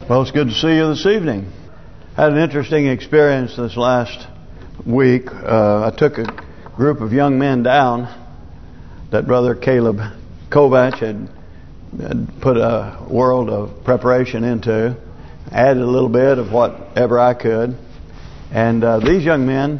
Well, it's good to see you this evening. Had an interesting experience this last week. I took a group of young men down that Brother Caleb Kovach had put a world of preparation into. Added a little bit of whatever I could. And these young men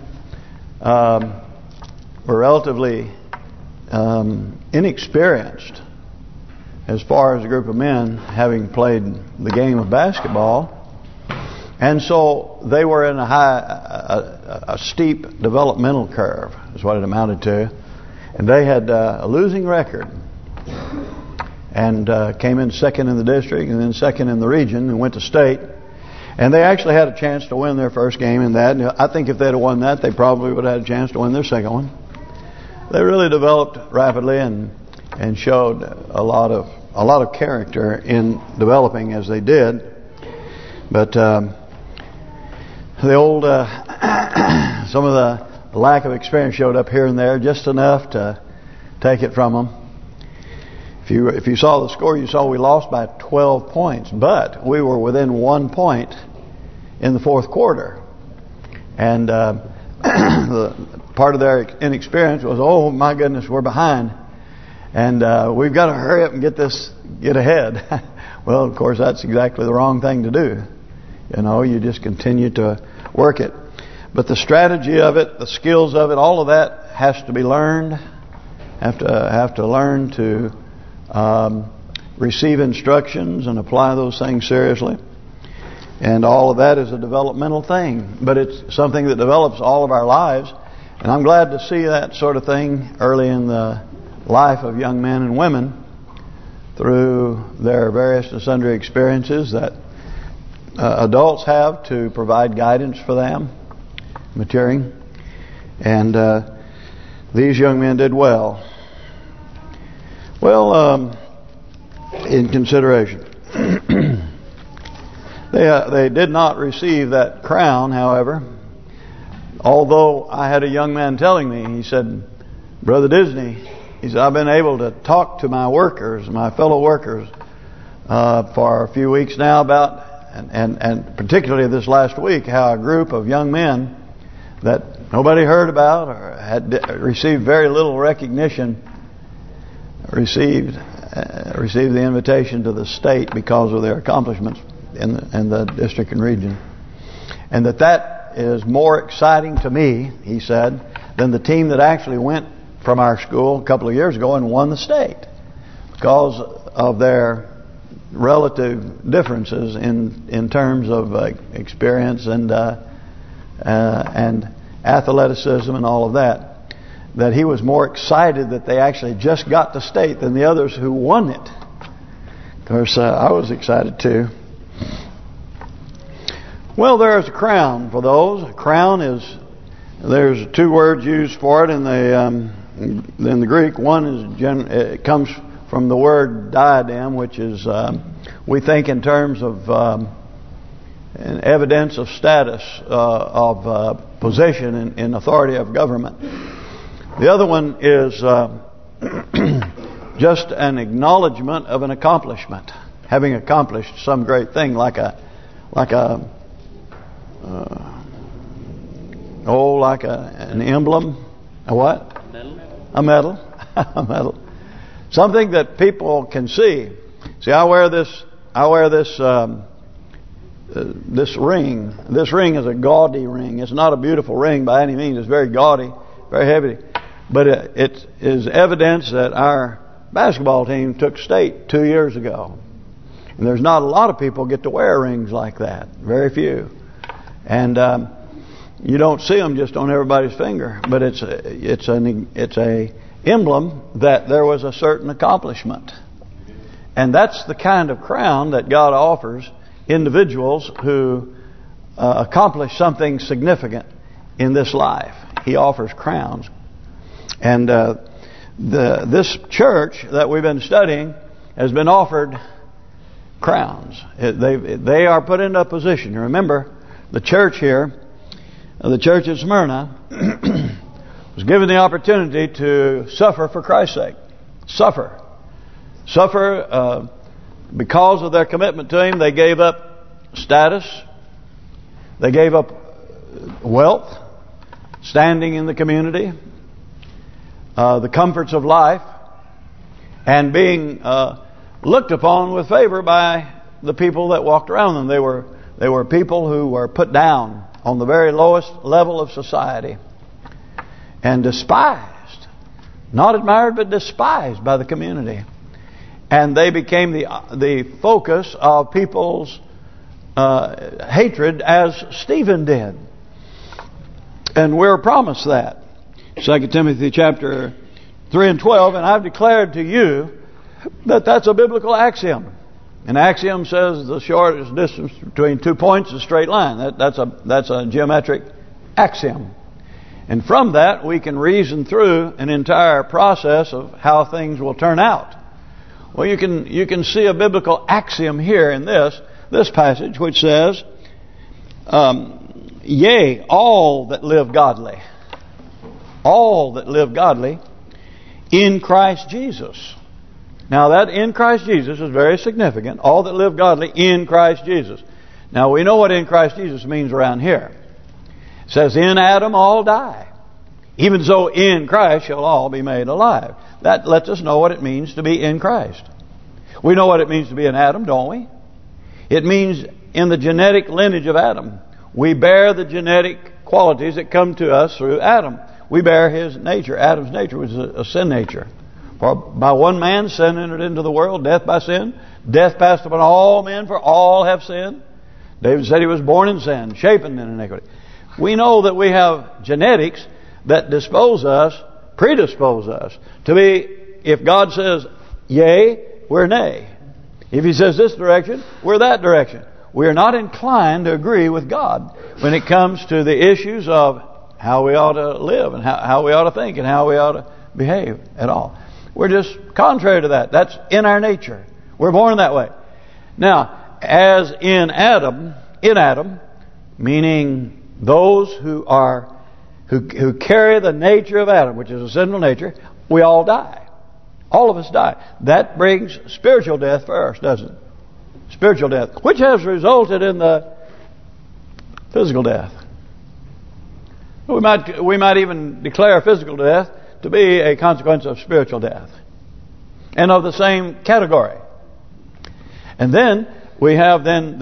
were relatively inexperienced as far as a group of men having played the game of basketball. And so they were in a steep developmental curve, is what it amounted to. And they had a losing record. And came in second in the district and then second in the region and went to state. And they actually had a chance to win their first game in that. And I think if they'd have won that, they probably would have had a chance to win their second one. They really developed rapidly and showed a lot of character in developing as they did. But the old some of the lack of experience showed up here and there, just enough to take it from them. If you saw the score, you saw we lost by 12 points, but we were within 1 point in the fourth quarter. And part of their inexperience was, oh my goodness, we're behind, and we've got to hurry up and get ahead. Well, of course, that's exactly the wrong thing to do. You know, you just continue to work it. But the strategy of it, the skills of it, all of that has to be learned. Have to learn to receive instructions and apply those things seriously. And all of that is a developmental thing. But it's something that develops all of our lives. And I'm glad to see that sort of thing early in the life of young men and women through their various and sundry experiences that adults have to provide guidance for them, maturing. And these young men did well. Well, in consideration, they did not receive that crown, however. Although I had a young man telling me, he said, Brother Disney, he said, I've been able to talk to my workers, my fellow workers, for a few weeks now about, and particularly this last week, how a group of young men that nobody heard about or had received very little recognition received the invitation to the state because of their accomplishments in the district and region, and that is more exciting to me, he said, than the team that actually went from our school a couple of years ago and won the state, because of their relative differences in terms of experience and athleticism and all of that. That he was more excited that they actually just got to state than the others who won it. Of course, I was excited too. Well, there's a crown for those. A crown there's two words used for it in the Greek. One is it comes from the word diadem, which is we think in terms of an evidence of status, of position in authority of government. The other one is just an acknowledgement of an accomplishment, having accomplished some great thing, like an emblem, a what? A medal, a medal, something that people can see. See, I wear this ring. This ring is a gaudy ring. It's not a beautiful ring by any means. It's very gaudy, very heavy. But it is evidence that our basketball team took state 2 years ago. And there's not a lot of people get to wear rings like that. Very few. And you don't see them just on everybody's finger. But it's a emblem that there was a certain accomplishment. And that's the kind of crown that God offers individuals who accomplish something significant in this life. He offers crowns. And this church that we've been studying has been offered crowns. They are put into a position. Remember, the church here, the church at Smyrna, was given the opportunity to suffer for Christ's sake. Suffer. Because of their commitment to Him, they gave up status. They gave up wealth, standing in the community, the comforts of life, and being looked upon with favor by the people that walked around them. They were people who were put down on the very lowest level of society and despised, not admired but despised by the community. And they became the focus of people's hatred, as Stephen did. And we're promised that. 2 Timothy chapter 3 and 12, and I've declared to you that that's a biblical axiom. An axiom says the shortest distance between 2 points is a straight line. That's a geometric axiom. And from that we can reason through an entire process of how things will turn out. Well, you can see a biblical axiom here in this passage, which says, yea, all that live godly in Christ Jesus. Now that in Christ Jesus is very significant. All that live godly in Christ Jesus. Now we know what in Christ Jesus means around here. It says, in Adam all die. Even so in Christ shall all be made alive. That lets us know what it means to be in Christ. We know what it means to be in Adam, don't we? It means in the genetic lineage of Adam. We bear the genetic qualities that come to us through Adam. We bear his nature. Adam's nature was a sin nature. For by one man sin entered into the world, death by sin. Death passed upon all men, for all have sinned. David said he was born in sin, shapen in iniquity. We know that we have genetics that predispose us to be, if God says yea, we're nay. If he says this direction, we're that direction. We are not inclined to agree with God when it comes to the issues of how we ought to live and how we ought to think and how we ought to behave at all. We're just contrary to that. That's in our nature. We're born that way. Now, as in Adam, meaning those who carry the nature of Adam, which is a sinful nature, we all die. All of us die. That brings spiritual death first, doesn't it? Spiritual death, which has resulted in the physical death. We might even declare physical death to be a consequence of spiritual death, and of the same category. And then we have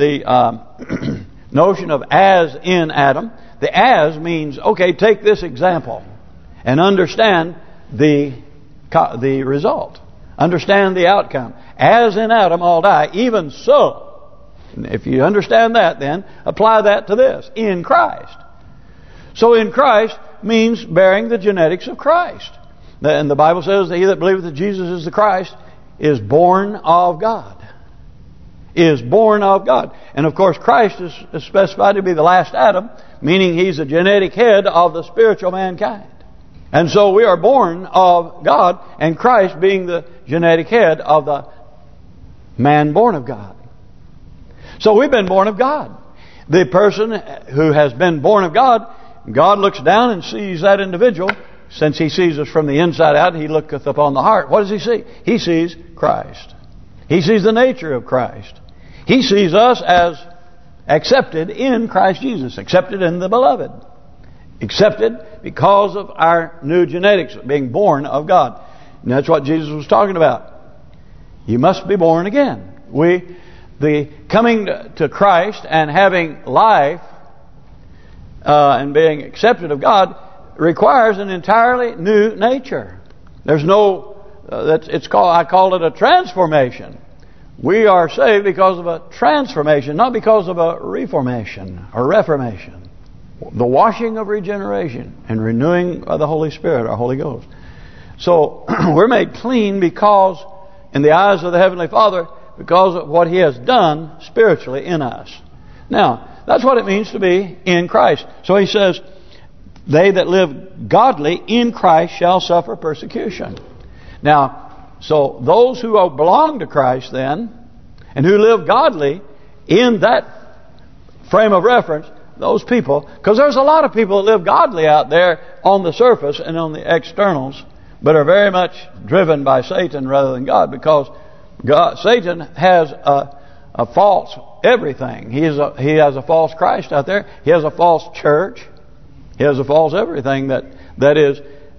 the notion of as in Adam. The as means, okay, take this example and understand the result. Understand the outcome. As in Adam all die, even so. If you understand that, then apply that to this. In Christ. So in Christ means bearing the genetics of Christ. And the Bible says that he that believeth that Jesus is the Christ is born of God. Is born of God. And of course Christ is specified to be the last Adam, meaning he's the genetic head of the spiritual mankind. And so we are born of God, and Christ being the genetic head of the man born of God. So we've been born of God. The person who has been born of God, God looks down and sees that individual. Since he sees us from the inside out, he looketh upon the heart. What does he see? He sees Christ. He sees the nature of Christ. He sees us as accepted in Christ Jesus, accepted in the beloved. Accepted because of our new genetics, being born of God. And that's what Jesus was talking about. You must be born again. The coming to Christ and having life and being accepted of God requires an entirely new nature. There's no, I call it a transformation. We are saved because of a transformation, not because of a reformation or reformation. The washing of regeneration and renewing of the Holy Spirit, our Holy Ghost. So we're made clean because, in the eyes of the Heavenly Father, because of what He has done spiritually in us. Now, that's what it means to be in Christ. So He says, they that live godly in Christ shall suffer persecution. Now, so those who belong to Christ then, and who live godly in that frame of reference, those people, because there's a lot of people that live godly out there on the surface and on the externals, but are very much driven by Satan rather than God, because Satan has a false everything. He has a false Christ out there. He has a false church. He has a false everything that's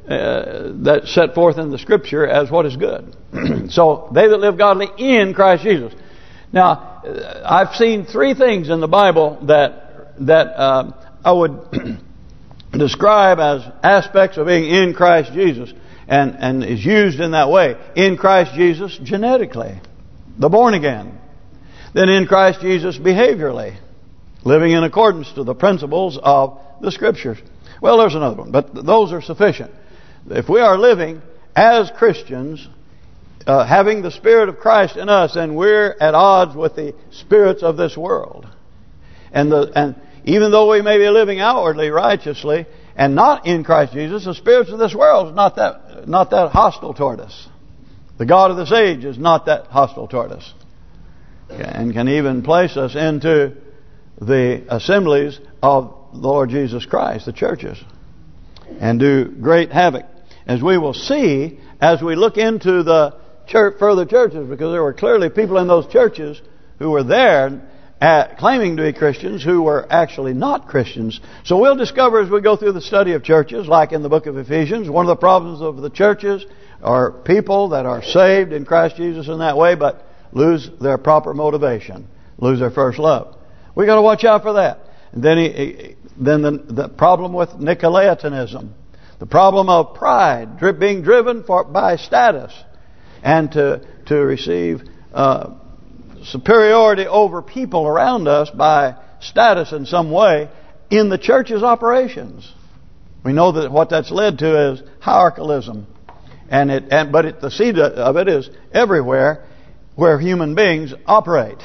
set forth in the Scripture as what is good. So they that live godly in Christ Jesus. Now, I've seen three things in the Bible that I would describe as aspects of being in Christ Jesus, and is used in that way. In Christ Jesus genetically, the born again. Then in Christ Jesus behaviorally, living in accordance to the principles of the Scriptures. Well, there's another one, but those are sufficient. If we are living as Christians, having the Spirit of Christ in us, and we're at odds with the spirits of this world, and even though we may be living outwardly righteously and not in Christ Jesus, the spirits of this world is not that hostile toward us. The God of this age is not that hostile toward us, and can even place us into the assemblies of the Lord Jesus Christ, the churches, and do great havoc, as we will see as we look into the further churches, because there were clearly people in those churches who were there claiming to be Christians who were actually not Christians. So we'll discover as we go through the study of churches, like in the book of Ephesians, one of the problems of the churches are people that are saved in Christ Jesus in that way, but lose their proper motivation, lose their first love. We got to watch out for that. And then the problem with Nicolaitanism, the problem of pride, being driven by status, and to receive superiority over people around us by status in some way in the church's operations. We know that what that's led to is hierarchalism, but the seed of it is everywhere where human beings operate,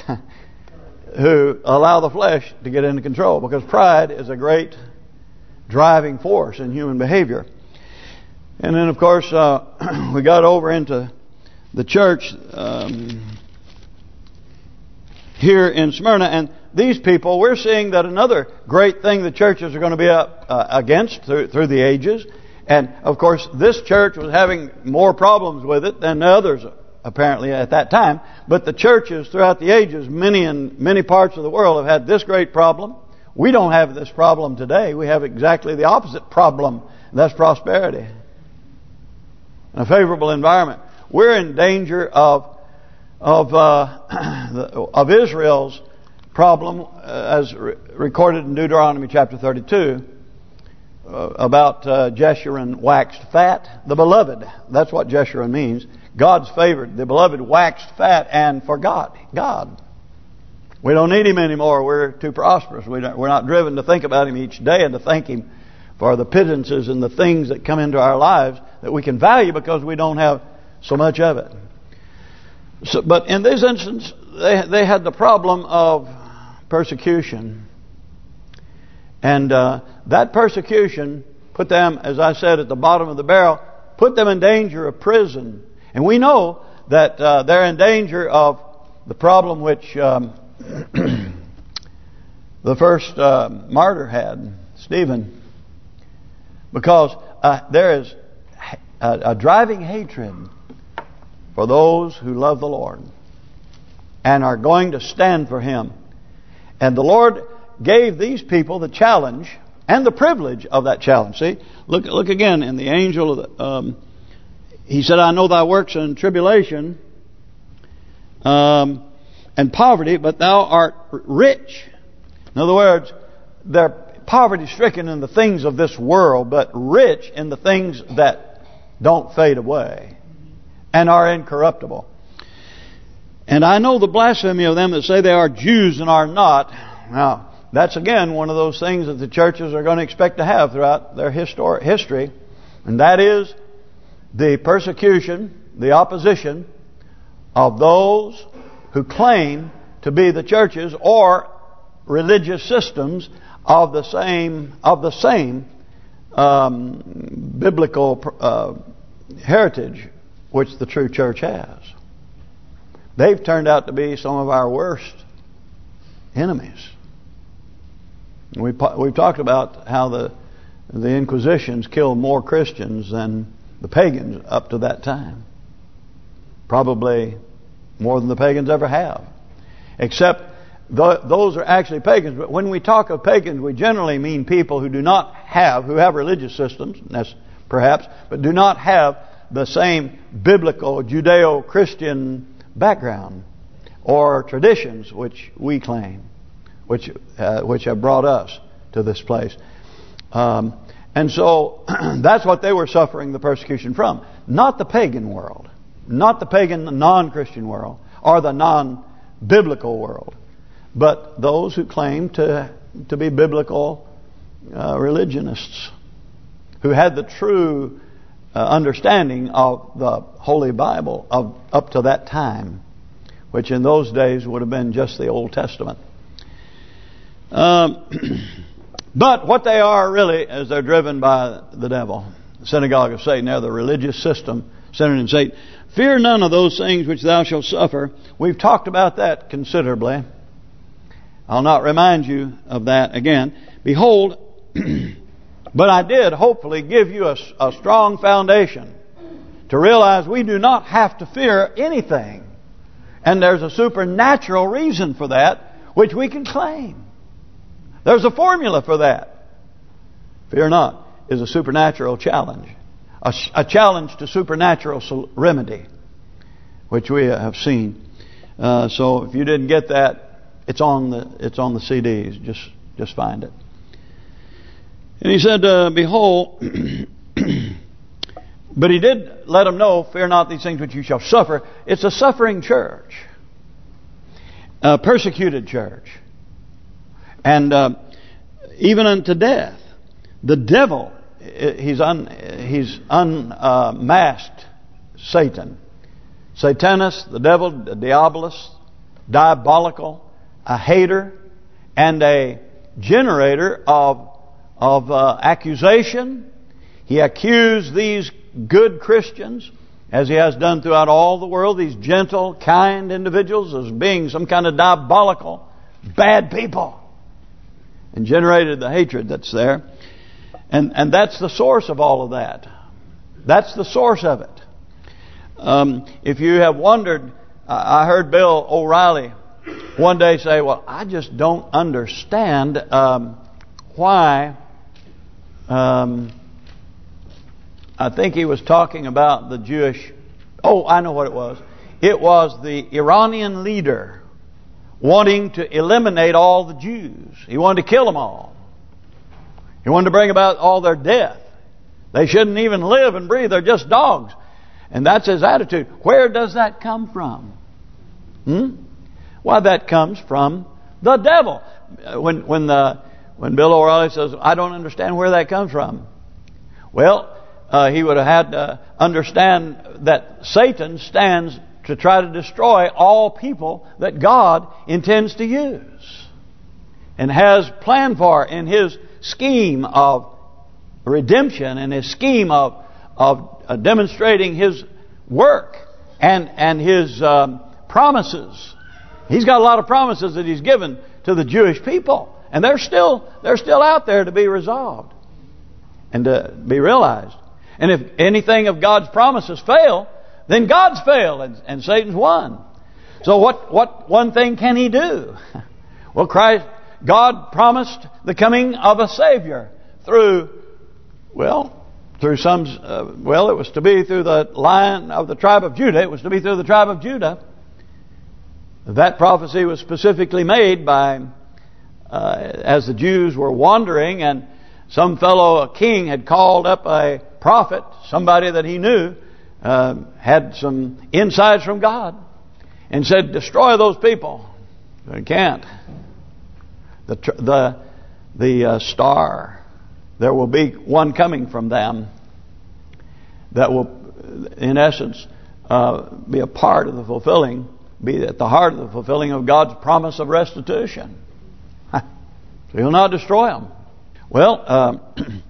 who allow the flesh to get into control, because pride is a great driving force in human behavior. And then, of course, we got over into the church here in Smyrna, and these people, we're seeing that another great thing the churches are going to be up against through the ages. And of course, this church was having more problems with it than the others apparently at that time. But the churches throughout the ages, many parts of the world, have had this great problem. We don't have this problem today. We have exactly the opposite problem, and that's prosperity, a favorable environment. We're in danger of Israel's problem, as recorded in Deuteronomy chapter 32, about Jeshurun waxed fat, the beloved. That's what Jeshurun means. God's favored. The beloved waxed fat and forgot God. We don't need Him anymore. We're too prosperous. We're not driven to think about Him each day and to thank Him for the pittances and the things that come into our lives that we can value because we don't have so much of it. So, but in this instance, they had the problem of persecution. And that persecution put them, as I said, at the bottom of the barrel, put them in danger of prison. And we know that they're in danger of the problem which the first martyr had, Stephen. Because there is a driving hatred for those who love the Lord and are going to stand for Him. And the Lord gave these people the challenge and the privilege of that challenge. See, look again in the angel of the, he said, I know thy works and tribulation and poverty, but thou art rich. In other words, they're poverty-stricken in the things of this world, but rich in the things that don't fade away and are incorruptible. And I know the blasphemy of them that say they are Jews and are not. Now, that's again one of those things that the churches are going to expect to have throughout their history. And that is the persecution, the opposition of those who claim to be the churches or religious systems of the same biblical heritage which the true church has. They've turned out to be some of our worst enemies. We've talked about how the Inquisitions killed more Christians than the pagans up to that time. Probably more than the pagans ever have. except those are actually pagans. But when we talk of pagans, we generally mean people who have religious systems, perhaps, but do not have the same biblical Judeo-Christian background or traditions which we claim, which have brought us to this place. And so that's what they were suffering the persecution from. Not the pagan world, not the pagan non-Christian world or the non-biblical world, but those who claim to be biblical religionists who had the true understanding of the Holy Bible up to that time, which in those days would have been just the Old Testament. But what they are really is they're driven by the devil, the synagogue of Satan. They're the religious system centered in Satan. Fear none of those things which thou shalt suffer. We've talked about that considerably. I'll not remind you of that again. Behold, but I did hopefully give you a strong foundation to realize we do not have to fear anything. And there's a supernatural reason for that, which we can claim. There's a formula for that. Fear not is a supernatural challenge. A challenge to supernatural remedy, which we have seen. So if you didn't get that, it's on the CDs. Just find it. And he said, behold, but he did let them know, fear not these things which you shall suffer. It's a suffering church, a persecuted church, and even unto death. The devil, he's unmasked Satan. Satanus, the devil, the diabolus, diabolical, a hater, and a generator of accusation. He accused these good Christians, as he has done throughout all the world, these gentle, kind individuals, as being some kind of diabolical, bad people, and generated the hatred that's there. And that's the source of all of that. That's the source of it. If you have wondered, I heard Bill O'Reilly one day say, well, I just don't understand why. I think he was talking about the Jewish... Oh, I know what it was. It was the Iranian leader wanting to eliminate all the Jews. He wanted to kill them all. He wanted to bring about all their death. They shouldn't even live and breathe. They're just dogs. And that's his attitude. Where does that come from? Why, that comes from the devil. When Bill O'Reilly says, I don't understand where that comes from. Well, he would have had to understand that Satan stands to try to destroy all people that God intends to use and has planned for in his scheme of redemption and his scheme of demonstrating his work and his promises. He's got a lot of promises that he's given to the Jewish people, and they're still out there to be resolved and to be realized. And if anything of God's promises fail, then God's failed and Satan's won. So what one thing can he do? Well, God promised the coming of a Savior through some, it was to be through the line of the tribe of Judah. It was to be through the tribe of Judah. That prophecy was specifically made by, as the Jews were wandering, and some fellow, a king, had called up a prophet, somebody that he knew, had some insights from God, and said, destroy those people. They can't. The star, there will be one coming from them that will, in essence, be a part of the fulfilling, be at the heart of the fulfilling of God's promise of restitution. So he'll not destroy them. Well,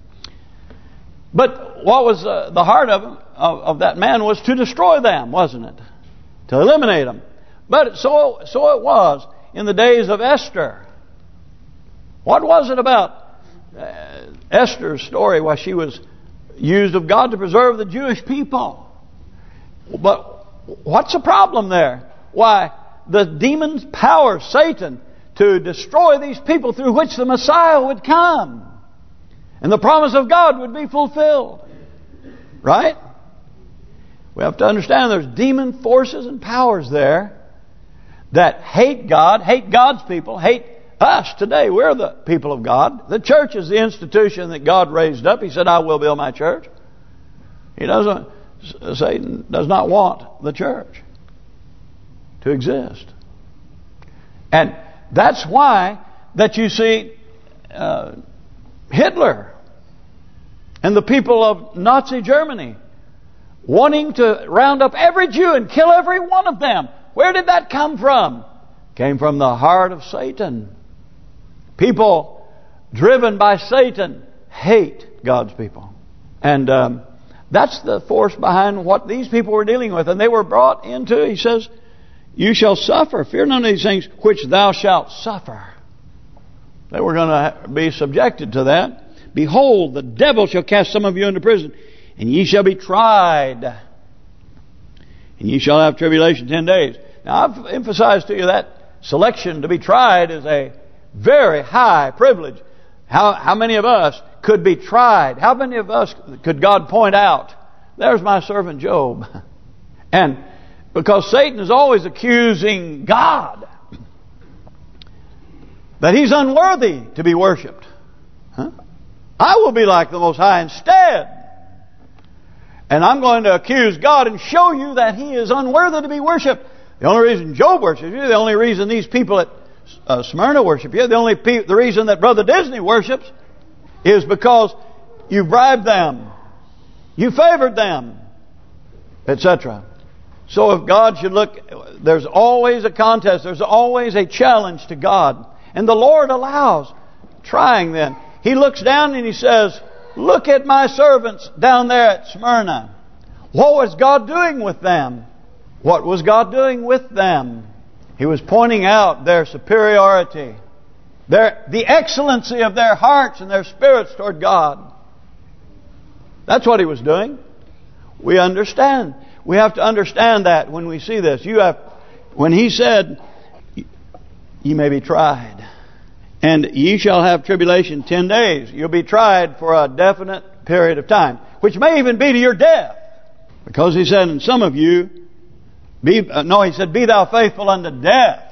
but what was the heart of that man was to destroy them, wasn't it? To eliminate them. But so it was in the days of Esther. What was it about Esther's story why she was used of God to preserve the Jewish people? But what's the problem there? Why, the demon's power, Satan, to destroy these people through which the Messiah would come. And the promise of God would be fulfilled. Right? We have to understand there's demon forces and powers there that hate God, hate God's people, hate us today. We're the people of God. The church is the institution that God raised up. He said, I will build my church. Satan does not want the church to exist. And that's why that you see Hitler and the people of Nazi Germany wanting to round up every Jew and kill every one of them. Where did that come from? It came from the heart of Satan. People driven by Satan hate God's people. And that's the force behind what these people were dealing with. And they were brought into, he says, you shall suffer. Fear none of these things which thou shalt suffer. They were going to be subjected to that. Behold, the devil shall cast some of you into prison, and ye shall be tried. And ye shall have tribulation 10 days. Now, I've emphasized to you that selection to be tried is a very high privilege. How many of us could be tried? How many of us could God point out? There's my servant Job. And because Satan is always accusing God that He's unworthy to be worshipped. I will be like the Most High instead. And I'm going to accuse God and show you that He is unworthy to be worshipped. The only reason Job worships you, the only reason these people at Smyrna worship you, the reason that Brother Disney worships is because you bribed them, you favored them, etc. So if God should look, there's always a contest, there's always a challenge to God. And the Lord allows trying then. He looks down and He says, look at my servants down there at Smyrna. What was God doing with them? What was God doing with them? He was pointing out their superiority, the excellency of their hearts and their spirits toward God. That's what He was doing. We understand. We have to understand that when we see this. When He said, ye may be tried. And ye shall have tribulation 10 days. You'll be tried for a definite period of time, which may even be to your death. Because He said, and some of you, He said, be thou faithful unto death.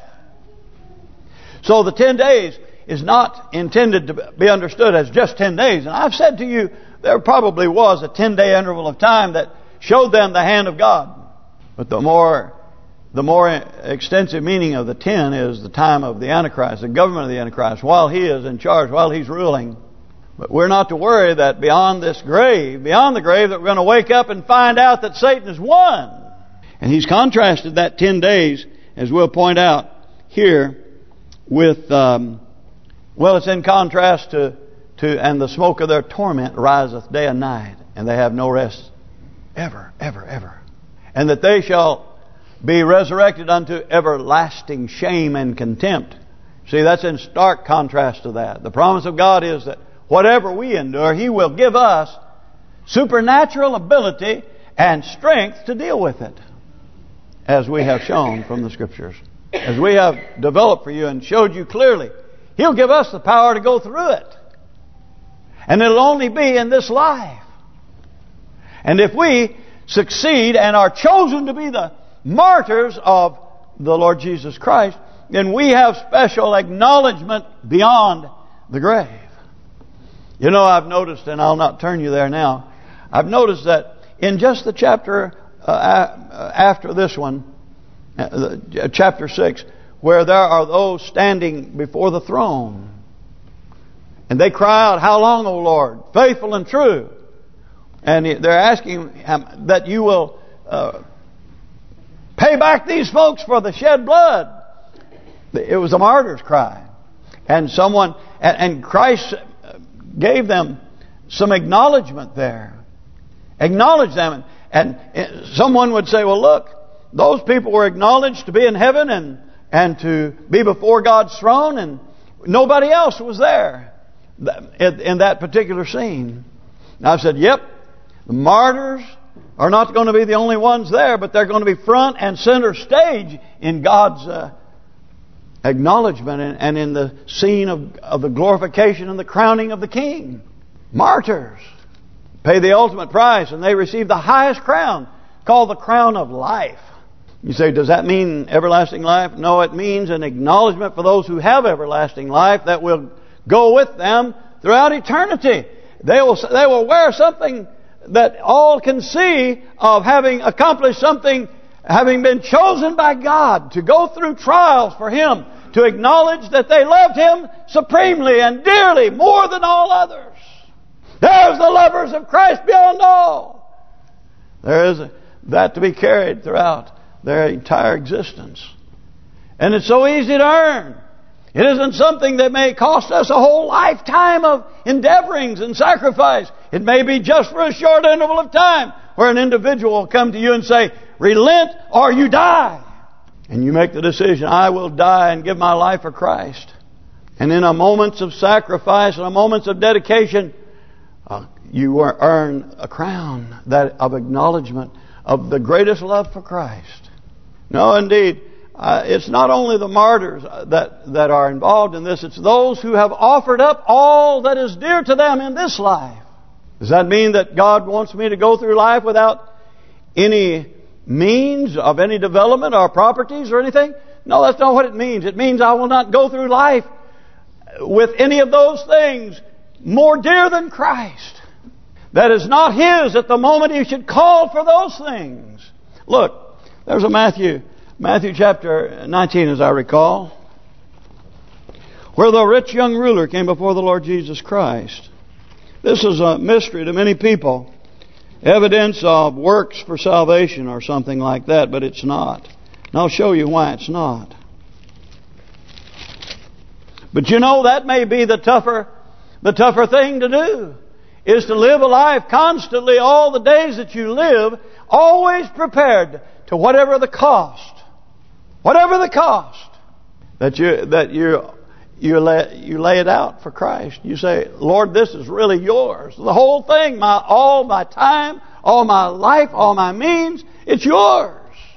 So the 10 days is not intended to be understood as just 10 days. And I've said to you, there probably was a 10-day interval of time that showed them the hand of God. But the more extensive meaning of the 10 is the time of the Antichrist, the government of the Antichrist, while he is in charge, while he's ruling. But we're not to worry that beyond the grave, that we're going to wake up and find out that Satan has won. And He's contrasted that 10 days, as we'll point out here, with, it's in contrast to and the smoke of their torment riseth day and night, and they have no rest ever, ever, ever. And that they shall be resurrected unto everlasting shame and contempt. See, that's in stark contrast to that. The promise of God is that whatever we endure, He will give us supernatural ability and strength to deal with it, as we have shown from the Scriptures. As we have developed for you and showed you clearly, He'll give us the power to go through it. And it'll only be in this life. And if we succeed and are chosen to be the martyrs of the Lord Jesus Christ, then we have special acknowledgement beyond the grave. You know, I've noticed, and I'll not turn you there now, I've noticed that in just the chapter after this one, chapter 6, where there are those standing before the throne, and they cry out, how long, O Lord, faithful and true? And they're asking Him that you will pay back these folks for the shed blood. It was a martyr's cry. And Christ gave them some acknowledgement there. Acknowledge them. And someone would say, well, look, those people were acknowledged to be in heaven and to be before God's throne, and nobody else was there in that particular scene. And I've said, yep, the martyrs are not going to be the only ones there, but they're going to be front and center stage in God's acknowledgement and in the scene of the glorification and the crowning of the King. Martyrs pay the ultimate price, and they receive the highest crown, called the crown of life. You say, does that mean everlasting life? No, it means an acknowledgement for those who have everlasting life that will go with them throughout eternity. They will wear something that all can see of having accomplished something, having been chosen by God to go through trials for Him, to acknowledge that they loved Him supremely and dearly, more than all others. There's the lovers of Christ beyond all. There is that to be carried throughout their entire existence. And it's so easy to earn. It isn't something that may cost us a whole lifetime of endeavorings and sacrifice. It may be just for a short interval of time where an individual will come to you and say, relent or you die. And you make the decision, I will die and give my life for Christ. And in a moments of sacrifice and a moments of dedication, you earn a crown that of acknowledgement of the greatest love for Christ. No, indeed, it's not only the martyrs that are involved in this. It's those who have offered up all that is dear to them in this life. Does that mean that God wants me to go through life without any means of any development or properties or anything? No, that's not what it means. It means I will not go through life with any of those things more dear than Christ. That is not His at the moment He should call for those things. Look, there's a Matthew chapter 19, as I recall, where the rich young ruler came before the Lord Jesus Christ. This is a mystery to many people. Evidence of works for salvation or something like that, but it's not. And I'll show you why it's not. But you know, that may be the tougher thing to do, is to live a life constantly all the days that you live, always prepared to whatever the cost, that you lay it out for Christ. You say, Lord, this is really yours. The whole thing, all my time, all my life, all my means, it's yours.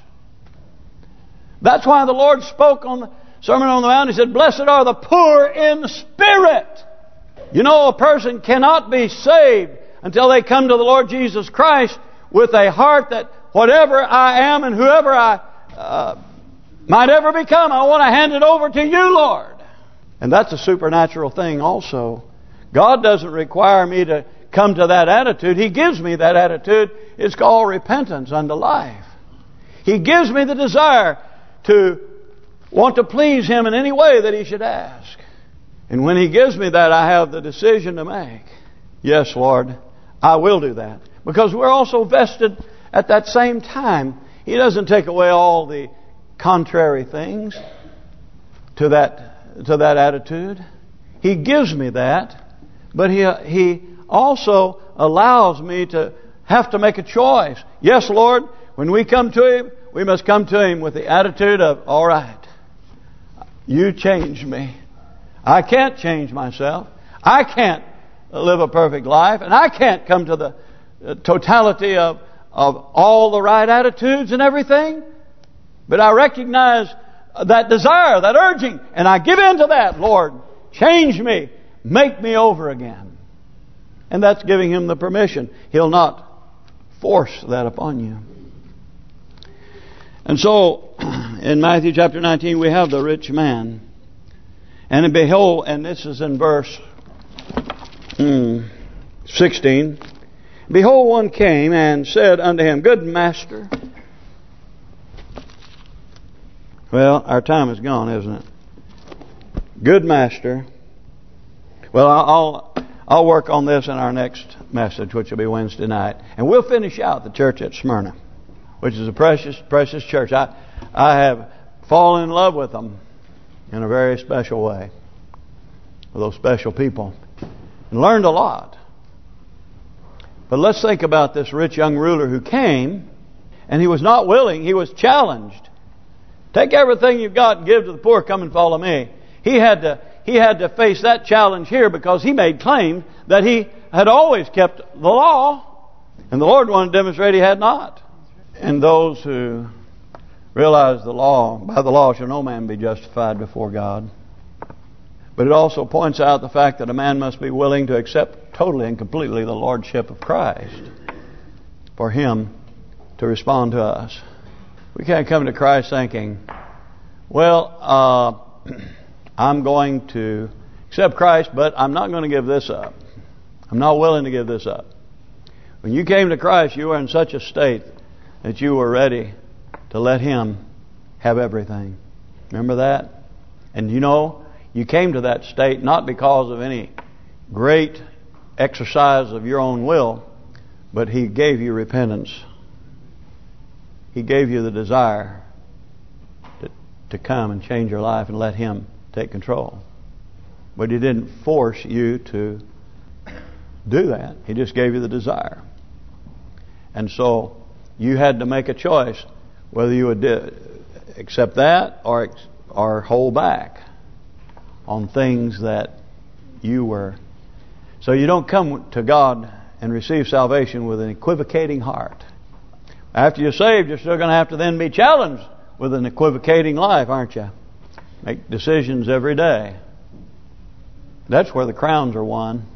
That's why the Lord spoke on the Sermon on the Mount. He said, blessed are the poor in spirit. You know, a person cannot be saved until they come to the Lord Jesus Christ with a heart that whatever I am and whoever I might ever become, I want to hand it over to you, Lord. And that's a supernatural thing also. God doesn't require me to come to that attitude. He gives me that attitude. It's called repentance unto life. He gives me the desire to want to please Him in any way that He should ask. And when He gives me that, I have the decision to make. Yes, Lord, I will do that. Because we're also vested at that same time. He doesn't take away all the contrary things to that attitude. He gives me that, but He also allows me to have to make a choice. Yes, Lord, when we come to Him, we must come to Him with the attitude of, all right, you change me. I can't change myself. I can't live a perfect life, and I can't come to the totality of all the right attitudes and everything. But I recognize that desire, that urging, and I give in to that. Lord, change me, make me over again. And that's giving Him the permission. He'll not force that upon you. And so, in Matthew chapter 19, we have the rich man. And behold, and this is in verse 16. Behold, one came and said unto him, Good master. Well, our time is gone, isn't it? Good master. Well, I'll work on this in our next message, which will be Wednesday night. And we'll finish out the church at Smyrna, which is a precious, precious church. I have fallen in love with them in a very special way, with those special people, and learned a lot. But let's think about this rich young ruler who came, and he was not willing. He was challenged. Take everything you've got and give to the poor. Come and follow me. He had to face that challenge here because he made claim that he had always kept the law. And the Lord wanted to demonstrate He had not. And those who realize the law, by the law shall no man be justified before God. But it also points out the fact that a man must be willing to accept totally and completely the Lordship of Christ for Him to respond to us. We can't come to Christ thinking, well, I'm going to accept Christ, but I'm not going to give this up. I'm not willing to give this up. When you came to Christ, you were in such a state that you were ready to let Him have everything. Remember that? And you know, you came to that state not because of any great exercise of your own will, but He gave you repentance. He gave you the desire to come and change your life and let Him take control. But He didn't force you to do that. He just gave you the desire. And so you had to make a choice whether you would accept that or hold back on things that you were. So you don't come to God and receive salvation with an equivocating heart. After you're saved, you're still going to have to then be challenged with an equivocating life, aren't you? Make decisions every day. That's where the crowns are won.